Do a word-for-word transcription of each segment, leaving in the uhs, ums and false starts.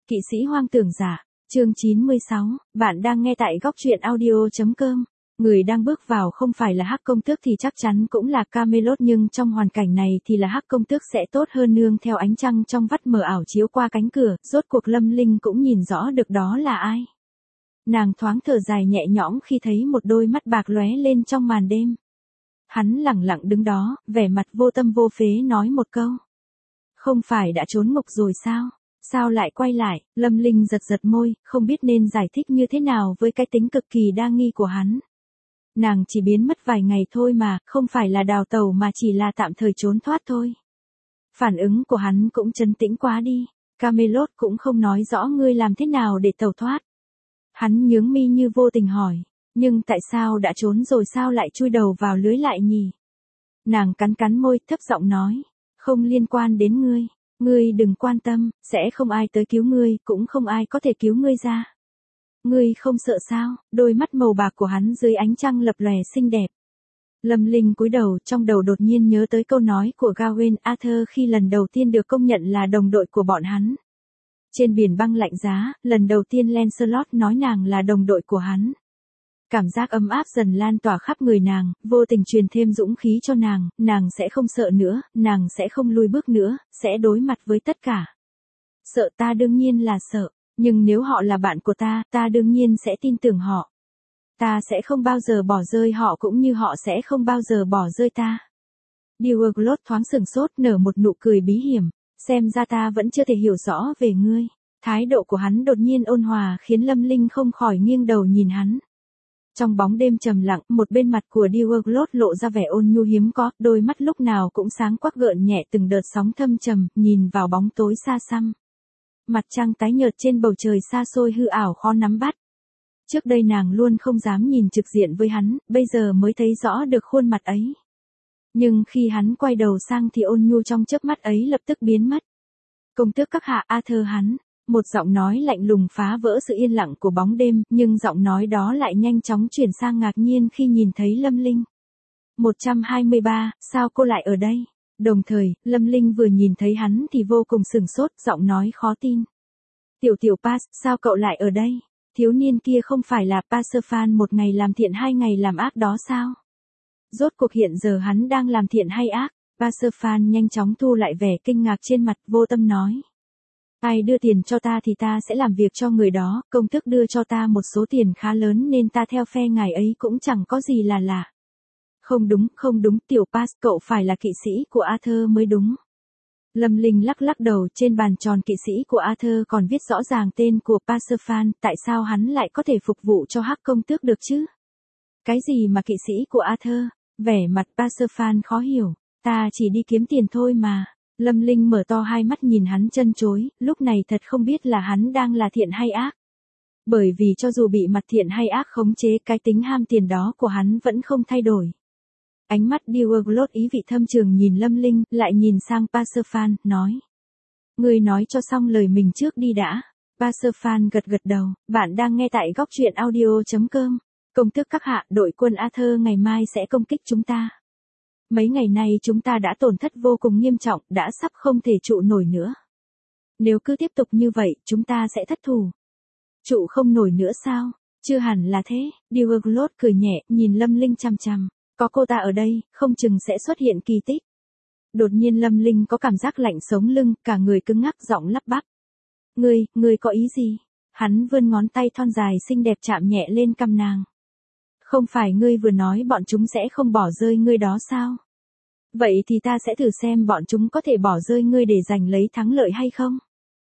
Kỵ sĩ hoang tưởng giả, chương chín mươi sáu, bạn đang nghe tại góc truyện audio.com. Người đang bước vào không phải là Hắc công tước thì chắc chắn cũng là Camelot, nhưng trong hoàn cảnh này thì là Hắc công tước sẽ tốt hơn, nương theo ánh trăng trong vắt mờ ảo chiếu qua cánh cửa, rốt cuộc Lâm Linh cũng nhìn rõ được đó là ai. Nàng thoáng thở dài nhẹ nhõm khi thấy một đôi mắt bạc lóe lên trong màn đêm. Hắn lẳng lặng đứng đó, vẻ mặt vô tâm vô phế nói một câu. Không phải đã trốn ngục rồi sao? Sao lại quay lại? Lâm Linh giật giật môi, không biết nên giải thích như thế nào với cái tính cực kỳ đa nghi của hắn. Nàng chỉ biến mất vài ngày thôi mà, không phải là đào tẩu mà chỉ là tạm thời trốn thoát thôi. Phản ứng của hắn cũng trấn tĩnh quá đi. Camelot cũng không nói rõ ngươi làm thế nào để tẩu thoát. Hắn nhướng mi như vô tình hỏi, nhưng tại sao đã trốn rồi sao lại chui đầu vào lưới lại nhỉ? Nàng cắn cắn môi, thấp giọng nói, không liên quan đến ngươi. Ngươi đừng quan tâm, sẽ không ai tới cứu ngươi, cũng không ai có thể cứu ngươi ra. Ngươi không sợ sao? Đôi mắt màu bạc của hắn dưới ánh trăng lập lòe xinh đẹp. Lâm Linh cúi đầu, trong đầu đột nhiên nhớ tới câu nói của Gawain Arthur khi lần đầu tiên được công nhận là đồng đội của bọn hắn. Trên biển băng lạnh giá, lần đầu tiên Lancelot nói nàng là đồng đội của hắn. Cảm giác ấm áp dần lan tỏa khắp người nàng, vô tình truyền thêm dũng khí cho nàng, nàng sẽ không sợ nữa, nàng sẽ không lùi bước nữa, sẽ đối mặt với tất cả. Sợ ta đương nhiên là sợ, nhưng nếu họ là bạn của ta, ta đương nhiên sẽ tin tưởng họ. Ta sẽ không bao giờ bỏ rơi họ cũng như họ sẽ không bao giờ bỏ rơi ta. Dioglot thoáng sừng sốt nở một nụ cười bí hiểm, xem ra ta vẫn chưa thể hiểu rõ về ngươi. Thái độ của hắn đột nhiên ôn hòa khiến Lâm Linh không khỏi nghiêng đầu nhìn hắn. Trong bóng đêm trầm lặng, một bên mặt của Dioglot lộ ra vẻ ôn nhu hiếm có, đôi mắt lúc nào cũng sáng quắc gợn nhẹ từng đợt sóng thâm trầm, nhìn vào bóng tối xa xăm. Mặt trăng tái nhợt trên bầu trời xa xôi hư ảo khó nắm bắt. Trước đây nàng luôn không dám nhìn trực diện với hắn, bây giờ mới thấy rõ được khuôn mặt ấy. Nhưng khi hắn quay đầu sang thì ôn nhu trong chớp mắt ấy lập tức biến mất. Công tước các hạ Arthur hắn. Một giọng nói lạnh lùng phá vỡ sự yên lặng của bóng đêm, nhưng giọng nói đó lại nhanh chóng chuyển sang ngạc nhiên khi nhìn thấy Lâm Linh. một trăm hai mươi ba, sao cô lại ở đây? Đồng thời, Lâm Linh vừa nhìn thấy hắn thì vô cùng sửng sốt, giọng nói khó tin. Tiểu tiểu Pass, sao cậu lại ở đây? Thiếu niên kia không phải là Pasephan một ngày làm thiện hai ngày làm ác đó sao? Rốt cuộc hiện giờ hắn đang làm thiện hay ác? Pasephan nhanh chóng thu lại vẻ kinh ngạc trên mặt, vô tâm nói. Ai đưa tiền cho ta thì ta sẽ làm việc cho người đó, công tước đưa cho ta một số tiền khá lớn nên ta theo phe ngài ấy cũng chẳng có gì là lạ. Không đúng, không đúng, tiểu Pass, cậu phải là kỵ sĩ của Arthur mới đúng. Lâm Linh lắc lắc đầu, trên bàn tròn kỵ sĩ của Arthur còn viết rõ ràng tên của Pasephan, tại sao hắn lại có thể phục vụ cho Hắc công tước được chứ? Cái gì mà kỵ sĩ của Arthur? Vẻ mặt Pasephan khó hiểu, ta chỉ đi kiếm tiền thôi mà. Lâm Linh mở to hai mắt nhìn hắn chân chối, lúc này thật không biết là hắn đang là thiện hay ác. Bởi vì cho dù bị mặt thiện hay ác khống chế, cái tính ham tiền đó của hắn vẫn không thay đổi. Ánh mắt Dioglot ý vị thâm trường nhìn Lâm Linh, lại nhìn sang Pasephan, nói. Ngươi nói cho xong lời mình trước đi đã. Pasephan gật gật đầu, bạn đang nghe tại góc truyện audio.com. Công tước các hạ, đội quân Arthur ngày mai sẽ công kích chúng ta. Mấy ngày nay chúng ta đã tổn thất vô cùng nghiêm trọng, đã sắp không thể trụ nổi nữa. Nếu cứ tiếp tục như vậy, chúng ta sẽ thất thủ. Trụ không nổi nữa sao? Chưa hẳn là thế. Dioglot cười nhẹ, nhìn Lâm Linh chằm chằm. Có cô ta ở đây, không chừng sẽ xuất hiện kỳ tích. Đột nhiên Lâm Linh có cảm giác lạnh sống lưng, cả người cứng ngắc, giọng lắp bắp. Ngươi, ngươi có ý gì? Hắn vươn ngón tay thon dài xinh đẹp chạm nhẹ lên cằm nàng. Không phải ngươi vừa nói bọn chúng sẽ không bỏ rơi ngươi đó sao? Vậy thì ta sẽ thử xem bọn chúng có thể bỏ rơi ngươi để giành lấy thắng lợi hay không?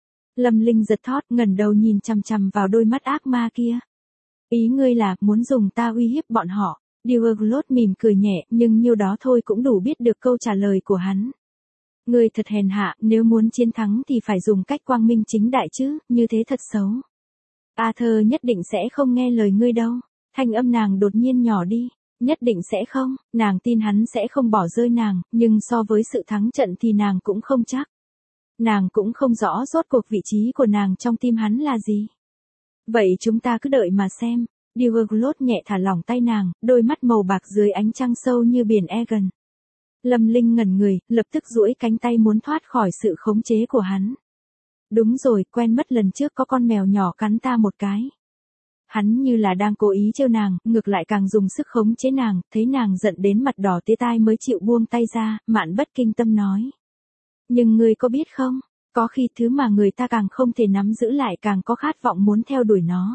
Lâm Linh giật thót, ngẩng đầu nhìn chằm chằm vào đôi mắt ác ma kia. Ý ngươi là muốn dùng ta uy hiếp bọn họ? Dioglot mỉm cười nhẹ, nhưng nhiêu đó thôi cũng đủ biết được câu trả lời của hắn. Ngươi thật hèn hạ, nếu muốn chiến thắng thì phải dùng cách quang minh chính đại chứ, như thế thật xấu. Arthur nhất định sẽ không nghe lời ngươi đâu. Thanh âm nàng đột nhiên nhỏ đi. Nhất định sẽ không, nàng tin hắn sẽ không bỏ rơi nàng, nhưng so với sự thắng trận thì nàng cũng không chắc. Nàng cũng không rõ rốt cuộc vị trí của nàng trong tim hắn là gì. Vậy chúng ta cứ đợi mà xem. Dioglot nhẹ thả lỏng tay nàng, đôi mắt màu bạc dưới ánh trăng sâu như biển Aegon. Lâm Linh ngẩn người, lập tức duỗi cánh tay muốn thoát khỏi sự khống chế của hắn. Đúng rồi, quen mất lần trước có con mèo nhỏ cắn ta một cái. Hắn như là đang cố ý trêu nàng, ngược lại càng dùng sức khống chế nàng, thấy nàng giận đến mặt đỏ tía tai mới chịu buông tay ra, Mạn Bất Kinh Tâm nói. Nhưng ngươi có biết không, có khi thứ mà người ta càng không thể nắm giữ lại càng có khát vọng muốn theo đuổi nó.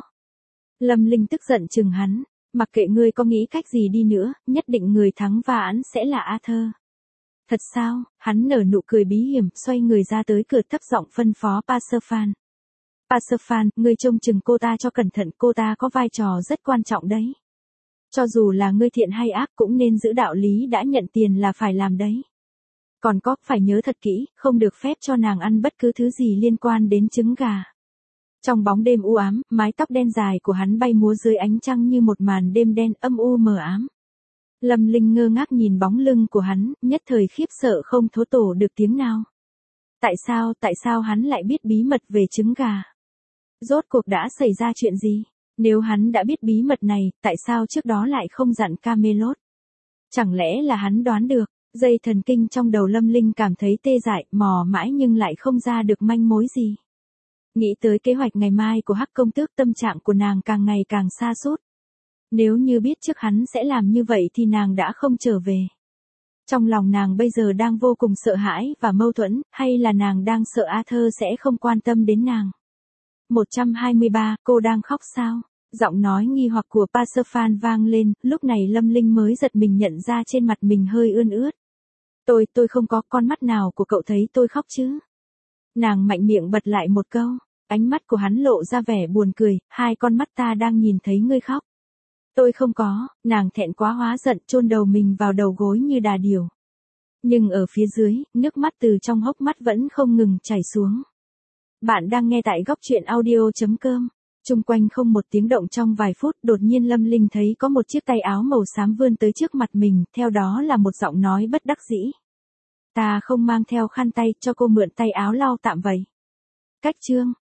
Lâm Linh tức giận chừng hắn, mặc kệ ngươi có nghĩ cách gì đi nữa, nhất định người thắng và án sẽ là Arthur. Thật sao? Hắn nở nụ cười bí hiểm, xoay người ra tới cửa thấp giọng phân phó Pasophan. Pasophan, ngươi trông chừng cô ta cho cẩn thận, cô ta có vai trò rất quan trọng đấy. Cho dù là ngươi thiện hay ác cũng nên giữ đạo lý, đã nhận tiền là phải làm đấy. Còn có, phải nhớ thật kỹ, không được phép cho nàng ăn bất cứ thứ gì liên quan đến trứng gà. Trong bóng đêm u ám, mái tóc đen dài của hắn bay múa dưới ánh trăng như một màn đêm đen âm u mờ ám. Lâm Linh ngơ ngác nhìn bóng lưng của hắn, nhất thời khiếp sợ không thốt tổ được tiếng nào. Tại sao, tại sao hắn lại biết bí mật về trứng gà? Rốt cuộc đã xảy ra chuyện gì? Nếu hắn đã biết bí mật này, tại sao trước đó lại không dặn Camelot? Chẳng lẽ là hắn đoán được? Dây thần kinh trong đầu Lâm Linh cảm thấy tê dại, mò mãi nhưng lại không ra được manh mối gì. Nghĩ tới kế hoạch ngày mai của Hắc công tước, tâm trạng của nàng càng ngày càng sa sút. Nếu như biết trước hắn sẽ làm như vậy thì nàng đã không trở về. Trong lòng nàng bây giờ đang vô cùng sợ hãi và mâu thuẫn, hay là nàng đang sợ Arthur sẽ không quan tâm đến nàng. một trăm hai mươi ba, cô đang khóc sao? Giọng nói nghi hoặc của Pasophan vang lên, lúc này Lâm Linh mới giật mình nhận ra trên mặt mình hơi ươn ướt. Tôi, tôi không có, con mắt nào của cậu thấy tôi khóc chứ? Nàng mạnh miệng bật lại một câu, ánh mắt của hắn lộ ra vẻ buồn cười, hai con mắt ta đang nhìn thấy ngươi khóc. Tôi không có, nàng thẹn quá hóa giận, chôn đầu mình vào đầu gối như đà điểu. Nhưng ở phía dưới, nước mắt từ trong hốc mắt vẫn không ngừng chảy xuống. Bạn đang nghe tại góc truyện audio chấm com. Trung quanh không một tiếng động trong vài phút, đột nhiên Lâm Linh thấy có một chiếc tay áo màu xám vươn tới trước mặt mình, theo đó là một giọng nói bất đắc dĩ. Ta không mang theo khăn tay, cho cô mượn tay áo lau tạm vậy. Cách chương.